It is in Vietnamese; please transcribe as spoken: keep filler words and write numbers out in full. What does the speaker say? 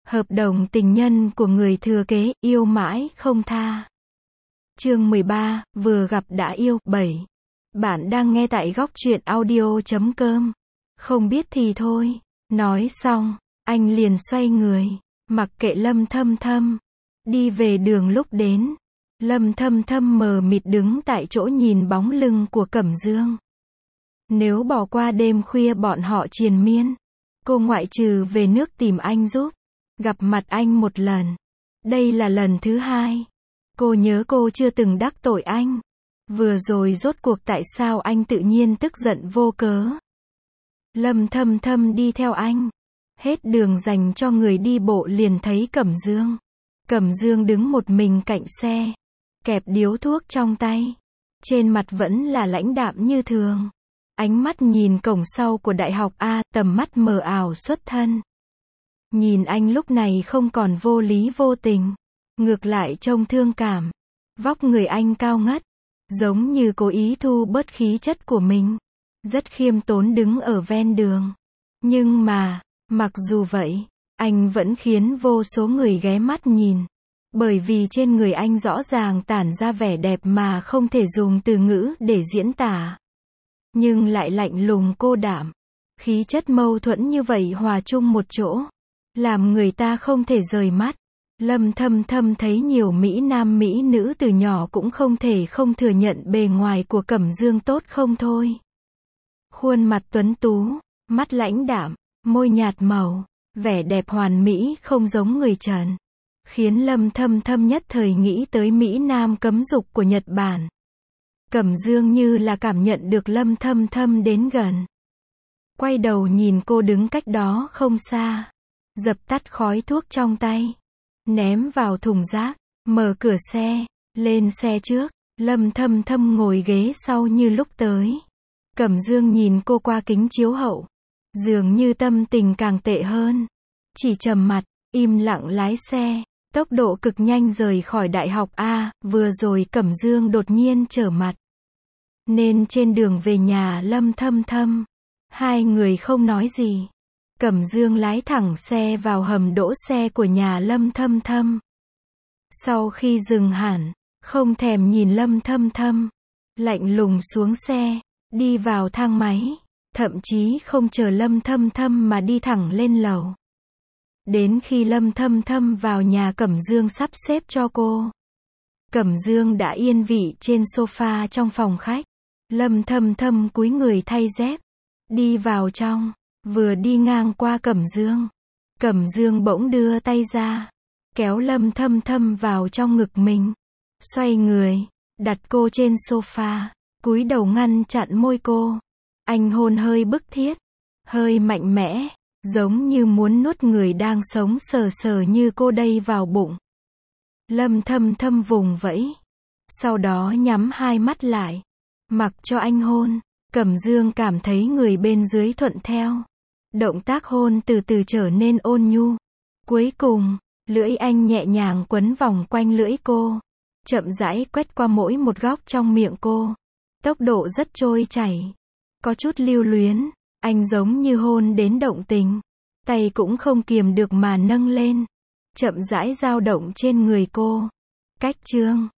Hợp đồng tình nhân của người thừa kế, yêu mãi không tha. Chương mười ba, vừa gặp đã yêu. bảy. Bạn đang nghe tại góc truyện audio chấm com. Không biết thì thôi. Nói xong, anh liền xoay người, mặc kệ Lâm Thâm Thâm. Đi về đường lúc đến. Lâm Thâm Thâm mờ mịt đứng tại chỗ nhìn bóng lưng của Cẩm Dương. Nếu bỏ qua đêm khuya bọn họ triền miên, cô ngoại trừ về nước tìm anh giúp, gặp mặt anh một lần. Đây là lần thứ hai. Cô nhớ cô chưa từng đắc tội anh. Vừa rồi rốt cuộc tại sao anh tự nhiên tức giận vô cớ. Lâm Thâm Thâm đi theo anh. Hết đường dành cho người đi bộ liền thấy Cẩm Dương. Cẩm Dương đứng một mình cạnh xe, kẹp điếu thuốc trong tay. Trên mặt vẫn là lãnh đạm như thường. Ánh mắt nhìn cổng sau của đại học A, tầm mắt mờ ảo xuất thân. Nhìn anh lúc này không còn vô lý vô tình, ngược lại trông thương cảm. Vóc người anh cao ngất, giống như cố ý thu bớt khí chất của mình. Rất khiêm tốn đứng ở ven đường. Nhưng mà, mặc dù vậy, anh vẫn khiến vô số người ghé mắt nhìn. Bởi vì trên người anh rõ ràng tản ra vẻ đẹp mà không thể dùng từ ngữ để diễn tả. Nhưng lại lạnh lùng cô đạm. Khí chất mâu thuẫn như vậy hòa chung một chỗ, làm người ta không thể rời mắt. Lâm Thâm Thâm thấy nhiều Mỹ nam Mỹ nữ từ nhỏ cũng không thể không thừa nhận bề ngoài của Cẩm Dương tốt không thôi. Khuôn mặt tuấn tú, mắt lãnh đạm, môi nhạt màu, vẻ đẹp hoàn mỹ không giống người Trần. Khiến Lâm Thâm Thâm nhất thời nghĩ tới Mỹ Nam cấm dục của Nhật Bản. Cẩm Dương như là cảm nhận được Lâm Thâm Thâm đến gần. Quay đầu nhìn cô đứng cách đó không xa. Dập tắt khói thuốc trong tay. Ném vào thùng rác. Mở cửa xe. Lên xe trước. Lâm Thâm Thâm ngồi ghế sau như lúc tới. Cẩm Dương nhìn cô qua kính chiếu hậu. Dường như tâm tình càng tệ hơn. Chỉ trầm mặt, im lặng lái xe. Tốc độ cực nhanh rời khỏi đại học A. Vừa rồi Cẩm Dương đột nhiên trở mặt. Nên trên đường về nhà Lâm Thâm Thâm, hai người không nói gì. Cẩm Dương lái thẳng xe vào hầm đỗ xe của nhà Lâm Thâm Thâm. Sau khi dừng hẳn, không thèm nhìn Lâm Thâm Thâm, lạnh lùng xuống xe, đi vào thang máy, thậm chí không chờ Lâm Thâm Thâm mà đi thẳng lên lầu. Đến khi Lâm Thâm Thâm vào nhà Cẩm Dương sắp xếp cho cô, Cẩm Dương đã yên vị trên sofa trong phòng khách. Lâm Thâm Thâm cúi người thay dép, đi vào trong, vừa đi ngang qua Cẩm Dương. Cẩm Dương bỗng đưa tay ra, kéo Lâm Thâm Thâm vào trong ngực mình, xoay người, đặt cô trên sofa, cúi đầu ngăn chặn môi cô. Anh hôn hơi bức thiết, hơi mạnh mẽ, giống như muốn nuốt người đang sống sờ sờ như cô đây vào bụng. Lâm Thâm Thâm vùng vẫy, sau đó nhắm hai mắt lại, mặc cho anh hôn. Cẩm Dương cảm thấy người bên dưới thuận theo. Động tác hôn từ từ trở nên ôn nhu. Cuối cùng, lưỡi anh nhẹ nhàng quấn vòng quanh lưỡi cô, chậm rãi quét qua mỗi một góc trong miệng cô. Tốc độ rất trôi chảy, có chút lưu luyến. Anh giống như hôn đến động tình, tay cũng không kiềm được mà nâng lên, chậm rãi dao động trên người cô. Cách chương